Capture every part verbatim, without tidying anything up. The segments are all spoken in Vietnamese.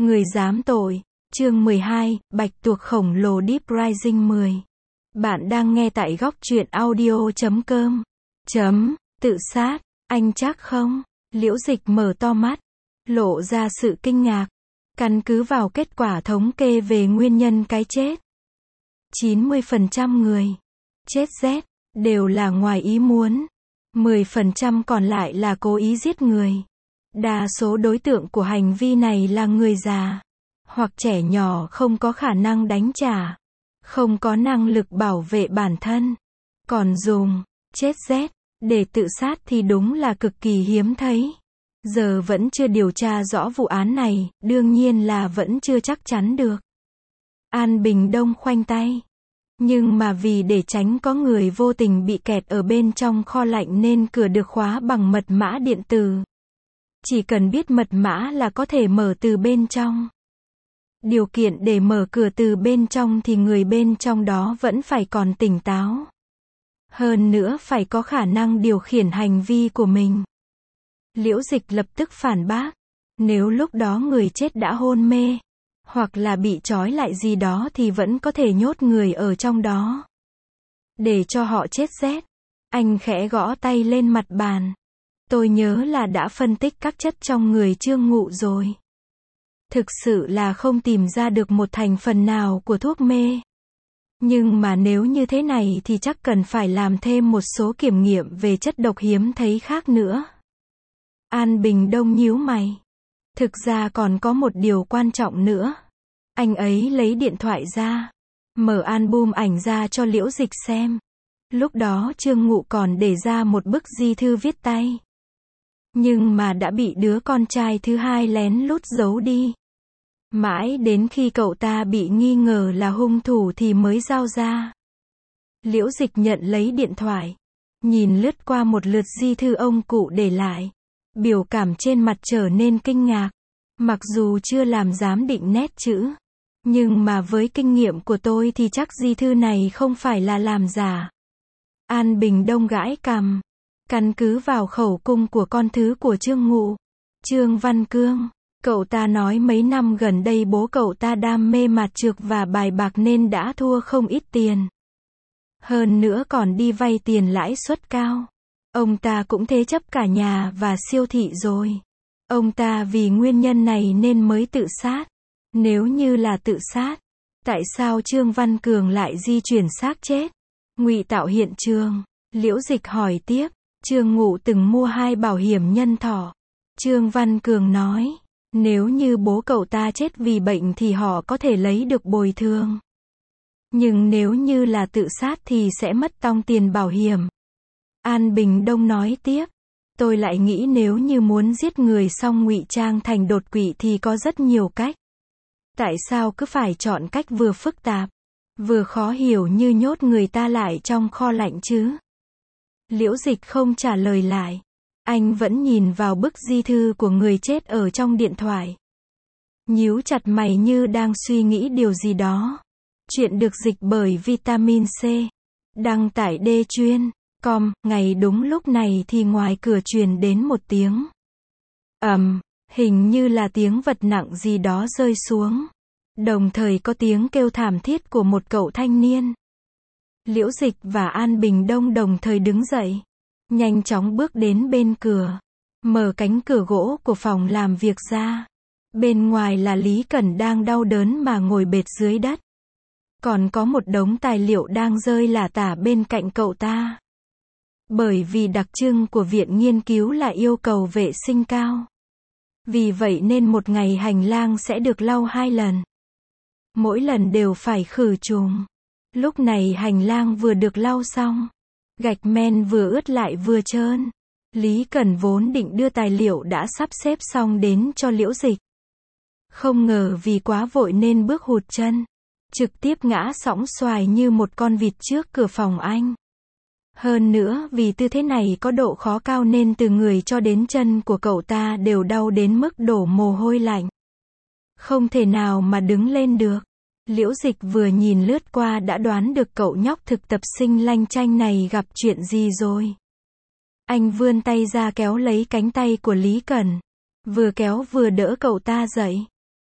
Người dám tội. Chương mười hai, Bạch tuộc khổng lồ Deep Rising mười. Bạn đang nghe tại góc truyện audio chấm com. Chấm, tự sát, anh chắc không? Liễu Dịch mở to mắt, lộ ra sự kinh ngạc. Căn cứ vào kết quả thống kê về nguyên nhân cái chết, chín mươi phần trăm người chết rét đều là ngoài ý muốn, mười phần trăm còn lại là cố ý giết người. Đa số đối tượng của hành vi này là người già hoặc trẻ nhỏ không có khả năng đánh trả, không có năng lực bảo vệ bản thân. Còn dùng chết rét để tự sát thì đúng là cực kỳ hiếm thấy. Giờ vẫn chưa điều tra rõ vụ án này, đương nhiên là vẫn chưa chắc chắn được. An Bình Đông khoanh tay. Nhưng mà vì để tránh có người vô tình bị kẹt ở bên trong kho lạnh nên cửa được khóa bằng mật mã điện tử. Chỉ cần biết mật mã là có thể mở từ bên trong. Điều kiện để mở cửa từ bên trong thì người bên trong đó vẫn phải còn tỉnh táo. Hơn nữa phải có khả năng điều khiển hành vi của mình. Liễu Dịch lập tức phản bác. Nếu lúc đó người chết đã hôn mê, hoặc là bị trói lại gì đó thì vẫn có thể nhốt người ở trong đó, để cho họ chết rét. Anh khẽ gõ tay lên mặt bàn. Tôi nhớ là đã phân tích các chất trong người Trương Ngụ rồi. Thực sự là không tìm ra được một thành phần nào của thuốc mê. Nhưng mà nếu như thế này thì chắc cần phải làm thêm một số kiểm nghiệm về chất độc hiếm thấy khác nữa. An Bình Đông nhíu mày. Thực ra còn có một điều quan trọng nữa. Anh ấy lấy điện thoại ra, mở album ảnh ra cho Liễu Dịch xem. Lúc đó Trương Ngụ còn để ra một bức di thư viết tay. Nhưng mà đã bị đứa con trai thứ hai lén lút giấu đi. Mãi đến khi cậu ta bị nghi ngờ là hung thủ thì mới giao ra. Liễu Dịch nhận lấy điện thoại, nhìn lướt qua một lượt di thư ông cụ để lại. Biểu cảm trên mặt trở nên kinh ngạc. Mặc dù chưa làm giám định nét chữ, nhưng mà với kinh nghiệm của tôi thì chắc di thư này không phải là làm giả. An Bình Đông gãi cằm. Căn cứ vào khẩu cung của con thứ của Trương Ngụ, Trương Văn Cương, cậu ta nói mấy năm gần đây bố cậu ta đam mê mạt trược và bài bạc nên đã thua không ít tiền. Hơn nữa còn đi vay tiền lãi suất cao. Ông ta cũng thế chấp cả nhà và siêu thị rồi. Ông ta vì nguyên nhân này nên mới tự sát. Nếu như là tự sát, tại sao Trương Văn Cường lại di chuyển xác chết, ngụy tạo hiện trường? Liễu Dịch hỏi tiếp. Trương Ngụ từng mua hai bảo hiểm nhân thọ. Trương Văn Cường nói, nếu như bố cậu ta chết vì bệnh thì họ có thể lấy được bồi thường. Nhưng nếu như là tự sát thì sẽ mất tong tiền bảo hiểm. An Bình Đông nói tiếp, tôi lại nghĩ nếu như muốn giết người xong ngụy trang thành đột quỵ thì có rất nhiều cách. Tại sao cứ phải chọn cách vừa phức tạp, vừa khó hiểu như nhốt người ta lại trong kho lạnh chứ? Liễu Dịch không trả lời lại. Anh vẫn nhìn vào bức di thư của người chết ở trong điện thoại. Nhíu chặt mày như đang suy nghĩ điều gì đó. Chuyện được dịch bởi Vitamin C. Đăng tải đê chuyên com. Ngày đúng lúc này thì ngoài cửa truyền đến một tiếng ầm, um, hình như là tiếng vật nặng gì đó rơi xuống. Đồng thời có tiếng kêu thảm thiết của một cậu thanh niên. Liễu Dịch và An Bình Đông đồng thời đứng dậy, nhanh chóng bước đến bên cửa, mở cánh cửa gỗ của phòng làm việc ra. Bên ngoài là Lý Cẩn đang đau đớn mà ngồi bệt dưới đất. Còn có một đống tài liệu đang rơi lả tả bên cạnh cậu ta. Bởi vì đặc trưng của viện nghiên cứu là yêu cầu vệ sinh cao. Vì vậy nên một ngày hành lang sẽ được lau hai lần. Mỗi lần đều phải khử trùng. Lúc này hành lang vừa được lau xong, gạch men vừa ướt lại vừa trơn. Lý Cẩn vốn định đưa tài liệu đã sắp xếp xong đến cho Liễu Dịch. Không ngờ vì quá vội nên bước hụt chân, trực tiếp ngã sõng xoài như một con vịt trước cửa phòng anh. Hơn nữa vì tư thế này có độ khó cao nên từ người cho đến chân của cậu ta đều đau đến mức đổ mồ hôi lạnh. Không thể nào mà đứng lên được. Liễu Dịch vừa nhìn lướt qua đã đoán được cậu nhóc thực tập sinh lanh chanh này gặp chuyện gì rồi. Anh vươn tay ra kéo lấy cánh tay của Lý Cẩn, vừa kéo vừa đỡ cậu ta dậy.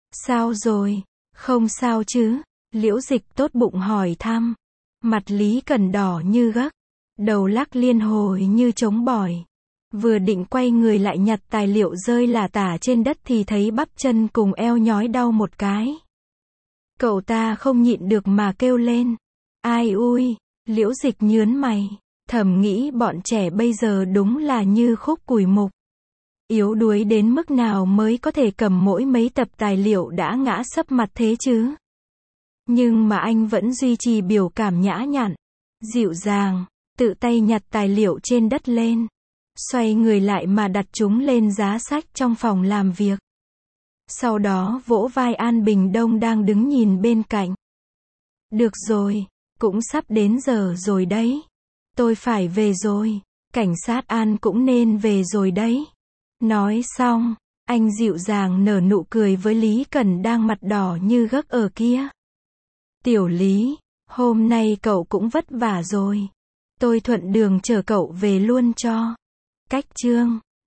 Sao rồi? Không sao chứ? Liễu Dịch tốt bụng hỏi thăm. Mặt Lý Cần đỏ như gấc, đầu lắc liên hồi như trống bỏi. Vừa định quay người lại nhặt tài liệu rơi lả tả trên đất thì thấy bắp chân cùng eo nhói đau một cái. Cậu ta không nhịn được mà kêu lên. Ai ui, Liễu Dịch nhớn mày, thầm nghĩ bọn trẻ bây giờ đúng là như khúc củi mục. Yếu đuối đến mức nào mới có thể cầm mỗi mấy tập tài liệu đã ngã sấp mặt thế chứ? Nhưng mà anh vẫn duy trì biểu cảm nhã nhặn, dịu dàng, tự tay nhặt tài liệu trên đất lên, xoay người lại mà đặt chúng lên giá sách trong phòng làm việc. Sau đó vỗ vai An Bình Đông đang đứng nhìn bên cạnh. Được rồi, cũng sắp đến giờ rồi đấy. Tôi phải về rồi, cảnh sát An cũng nên về rồi đấy. Nói xong, anh dịu dàng nở nụ cười với Lý Cần đang mặt đỏ như gấc ở kia. Tiểu Lý, hôm nay cậu cũng vất vả rồi. Tôi thuận đường chở cậu về luôn cho. Cách chương